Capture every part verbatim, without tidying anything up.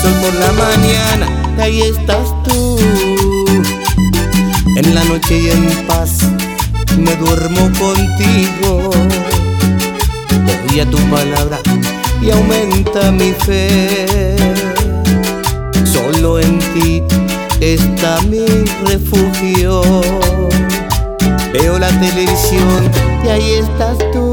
sol por la mañana, y ahí estás tú. En la noche y en paz me duermo contigo. Voy a tu palabra y aumenta mi fe. Solo en ti está mi refugio. Veo la televisión y ahí estás tú.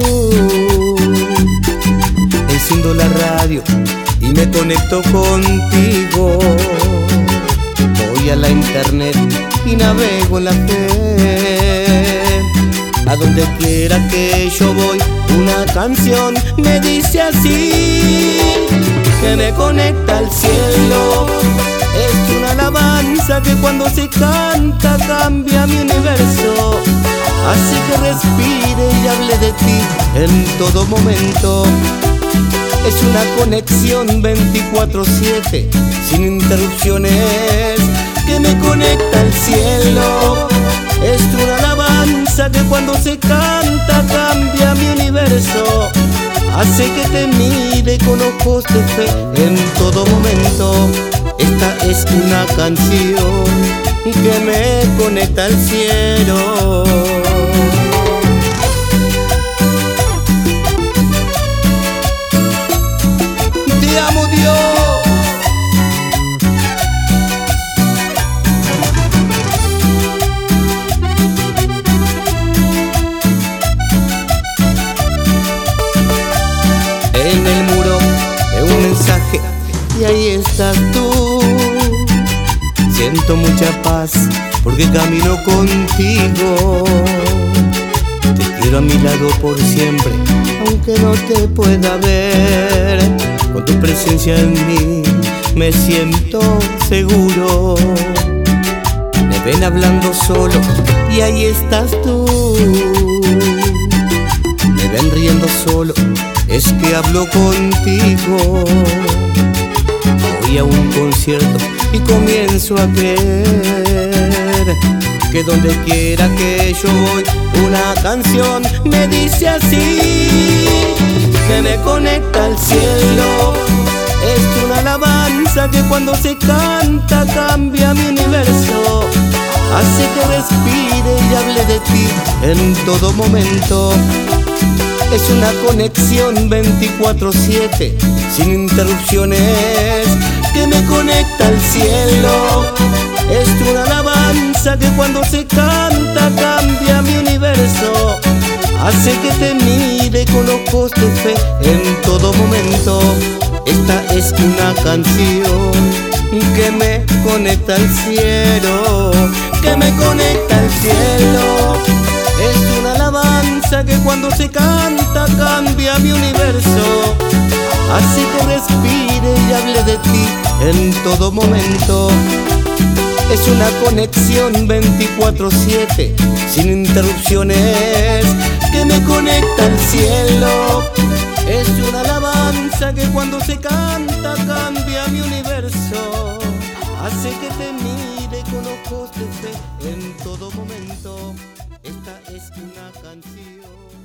Enciendo la radio y me conecto contigo. Voy a la internet y navego en la fe. A donde quiera que yo voy, una canción me dice así, que me conecta al cielo. Es una alabanza que cuando se canta cambia mi universo. Así que respire y hable de ti en todo momento. Es una conexión veinticuatro siete, sin interrupciones, que me conecta al cielo. Es una alabanza que cuando se canta cambia mi universo. Hace que te mire con ojos de fe en todo momento. Esta es una canción que me conecta al cielo. Te amo, Dios. En el muro de un mensaje y ahí estás tú. Siento mucha paz porque camino contigo. Te quiero a mi lado por siempre, aunque no te pueda ver. Con tu presencia en mí me siento seguro. Me ven hablando solo y ahí estás tú. Me ven riendo solo, es que hablo contigo. Voy a un concierto y comienzo a creer que donde quiera que yo voy, una canción me dice así, que me conecta al cielo. Es una alabanza que cuando se canta cambia mi universo. Hace que respire y hable de ti en todo momento. Es una conexión veinticuatro siete, sin interrupciones, que me conecta al cielo. Es una alabanza que cuando se canta cambia mi universo. Hace que te mire con ojos de fe en todo momento. Esta es una canción que me conecta al cielo, que me conecta al cielo. Es una alabanza que cuando se canta cambia mi universo. Así que respire y hable de ti en todo momento. Es una conexión veinticuatro siete, sin interrupciones, que me conecta al cielo. Es una alabanza que cuando se canta cambia mi universo. Hace que te mire con ojos de fe en todo momento. Esta es una canción.